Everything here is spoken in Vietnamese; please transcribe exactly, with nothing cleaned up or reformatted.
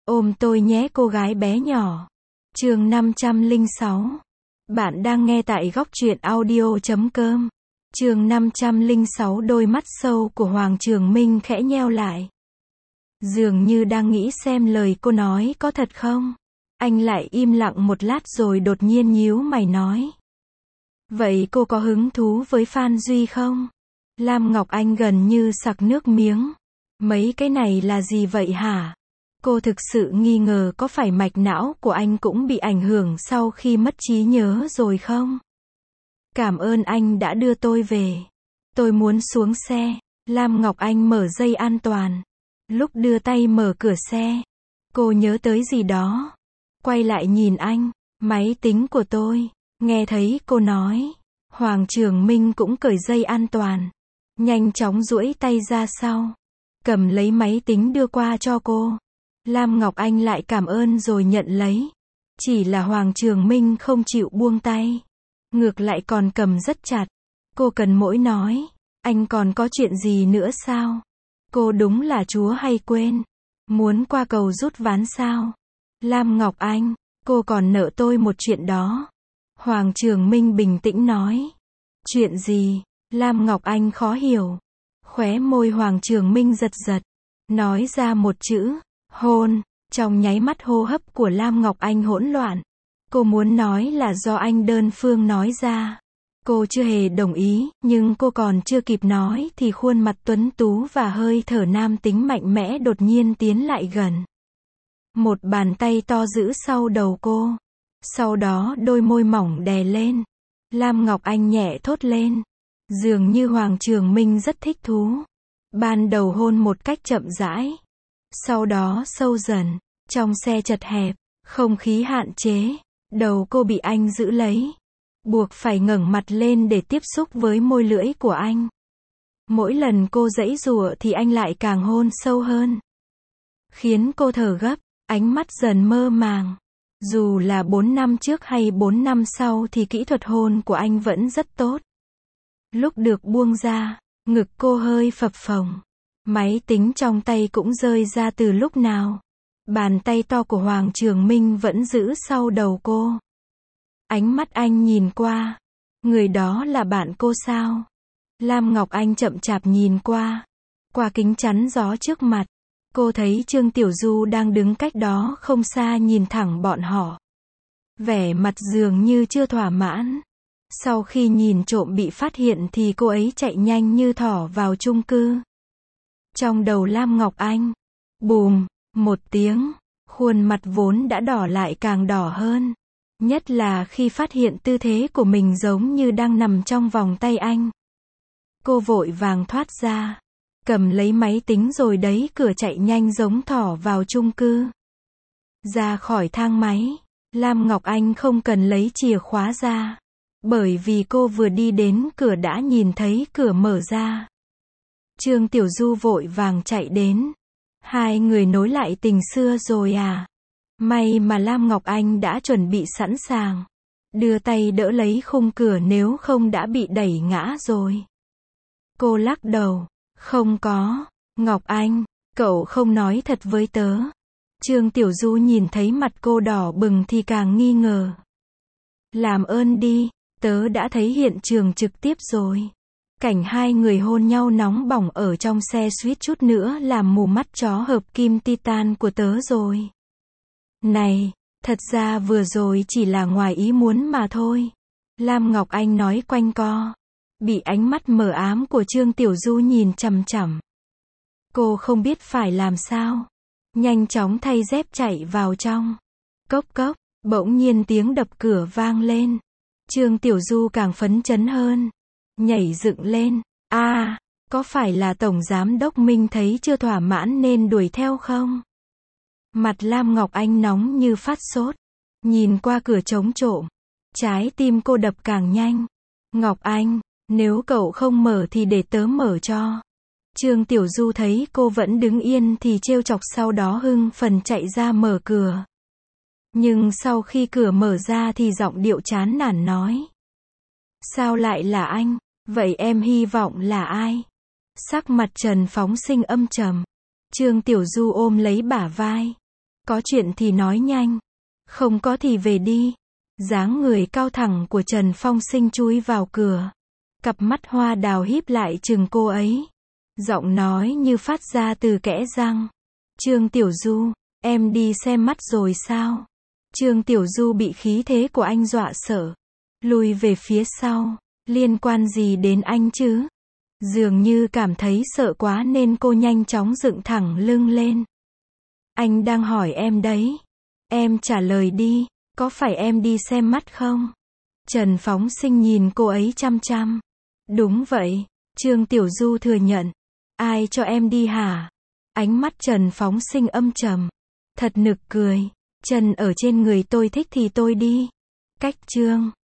Ôm tôi nhé cô gái bé nhỏ. Chương năm trăm lẻ sáu. Bạn đang nghe tại góc truyện audio chấm com. Chương năm trăm lẻ sáu. Đôi mắt sâu của Hoàng Trường Minh khẽ nheo lại. Dường như đang nghĩ xem lời cô nói có thật không. Anh lại im lặng một lát rồi đột nhiên nhíu mày nói. Vậy cô có hứng thú với Phan Duy không? Lam Ngọc Anh gần như sặc nước miếng. Mấy cái này là gì vậy hả? Cô thực sự nghi ngờ có phải mạch não của anh cũng bị ảnh hưởng sau khi mất trí nhớ rồi không? Cảm ơn anh đã đưa tôi về. Tôi muốn xuống xe. Lam Ngọc Anh mở dây an toàn. Lúc đưa tay mở cửa xe, cô nhớ tới gì đó. Quay lại nhìn anh. Máy tính của tôi. Nghe thấy cô nói. Hoàng Trường Minh cũng cởi dây an toàn. Nhanh chóng duỗi tay ra sau. Cầm lấy máy tính đưa qua cho cô. Lam Ngọc Anh lại cảm ơn rồi nhận lấy. Chỉ là Hoàng Trường Minh không chịu buông tay. Ngược lại còn cầm rất chặt. Cô cần mỗi nói. Anh còn có chuyện gì nữa sao? Cô đúng là chúa hay quên. Muốn qua cầu rút ván sao? Lam Ngọc Anh, cô còn nợ tôi một chuyện đó. Hoàng Trường Minh bình tĩnh nói. Chuyện gì? Lam Ngọc Anh khó hiểu. Khóe môi Hoàng Trường Minh giật giật. Nói ra một chữ. Hôn. Trong nháy mắt hô hấp của Lam Ngọc Anh hỗn loạn. Cô muốn nói là do anh đơn phương nói ra. Cô chưa hề đồng ý, nhưng cô còn chưa kịp nói thì khuôn mặt tuấn tú và hơi thở nam tính mạnh mẽ đột nhiên tiến lại gần. Một bàn tay to giữ sau đầu cô. Sau đó đôi môi mỏng đè lên. Lam Ngọc Anh nhẹ thốt lên. Dường như Hoàng Trường Minh rất thích thú. Ban đầu hôn một cách chậm rãi. Sau đó sâu dần. Trong xe chật hẹp, không khí hạn chế. Đầu cô bị anh giữ lấy. Buộc phải ngẩng mặt lên để tiếp xúc với môi lưỡi của anh. Mỗi lần cô giãy giụa thì anh lại càng hôn sâu hơn. Khiến cô thở gấp, ánh mắt dần mơ màng. Dù là bốn năm trước hay bốn năm sau thì kỹ thuật hôn của anh vẫn rất tốt. Lúc được buông ra, ngực cô hơi phập phồng. Máy tính trong tay cũng rơi ra từ lúc nào. Bàn tay to của Hoàng Trường Minh vẫn giữ sau đầu cô. Ánh mắt anh nhìn qua. Người đó là bạn cô sao? Lam Ngọc Anh chậm chạp nhìn qua. Qua kính chắn gió trước mặt. Cô thấy Trương Tiểu Du đang đứng cách đó không xa nhìn thẳng bọn họ. Vẻ mặt dường như chưa thỏa mãn. Sau khi nhìn trộm bị phát hiện thì cô ấy chạy nhanh như thỏ vào chung cư. Trong đầu Lam Ngọc Anh. Bùm, một tiếng. Khuôn mặt vốn đã đỏ lại càng đỏ hơn. Nhất là khi phát hiện tư thế của mình giống như đang nằm trong vòng tay anh. Cô vội vàng thoát ra. Cầm lấy máy tính rồi đẩy cửa chạy nhanh giống thỏ vào chung cư. Ra khỏi thang máy. Lam Ngọc Anh không cần lấy chìa khóa ra. Bởi vì cô vừa đi đến cửa đã nhìn thấy cửa mở ra. Trương Tiểu Du vội vàng chạy đến. Hai người nối lại tình xưa rồi à? May mà Lam Ngọc Anh đã chuẩn bị sẵn sàng. Đưa tay đỡ lấy khung cửa nếu không đã bị đẩy ngã rồi. Cô lắc đầu. Không có. Ngọc Anh, cậu không nói thật với tớ. Trương Tiểu Du nhìn thấy mặt cô đỏ bừng thì càng nghi ngờ. Làm ơn đi, tớ đã thấy hiện trường trực tiếp rồi. Cảnh hai người hôn nhau nóng bỏng ở trong xe suýt chút nữa làm mù mắt chó hợp kim titan của tớ rồi. Này, thật ra vừa rồi chỉ là ngoài ý muốn mà thôi. Lam Ngọc Anh nói quanh co. Bị ánh mắt mờ ám của Trương Tiểu Du nhìn chằm chằm. Cô không biết phải làm sao. Nhanh chóng thay dép chạy vào trong. Cốc cốc, bỗng nhiên tiếng đập cửa vang lên. Trương Tiểu Du càng phấn chấn hơn. Nhảy dựng lên. A, à, có phải là Tổng Giám Đốc Minh thấy chưa thỏa mãn nên đuổi theo không? Mặt Lam Ngọc Anh nóng như phát sốt. Nhìn qua cửa trống trộm. Trái tim cô đập càng nhanh. Ngọc Anh, nếu cậu không mở thì để tớ mở cho. Trương Tiểu Du thấy cô vẫn đứng yên thì trêu chọc sau đó hưng phấn chạy ra mở cửa. Nhưng sau khi cửa mở ra thì giọng điệu chán nản nói. Sao lại là anh? Vậy em hy vọng là ai? Sắc mặt Trần Phóng Sinh âm trầm. Trương Tiểu Du ôm lấy bả vai. Có chuyện thì nói nhanh. Không có thì về đi. Dáng người cao thẳng của Trần Phong Sinh chui vào cửa. Cặp mắt hoa đào híp lại chừng cô ấy. Giọng nói như phát ra từ kẽ răng. Trương Tiểu Du, em đi xem mắt rồi sao? Trương Tiểu Du bị khí thế của anh dọa sợ. Lùi về phía sau. Liên quan gì đến anh chứ? Dường như cảm thấy sợ quá nên cô nhanh chóng dựng thẳng lưng lên. Anh đang hỏi em đấy. Em trả lời đi, có phải em đi xem mắt không? Trần Phóng Sinh nhìn cô ấy chăm chăm. Đúng vậy, Trương Tiểu Du thừa nhận. Ai cho em đi hả? Ánh mắt Trần Phóng Sinh âm trầm. Thật nực cười. Chân ở trên người tôi thích thì tôi đi. Cách Trương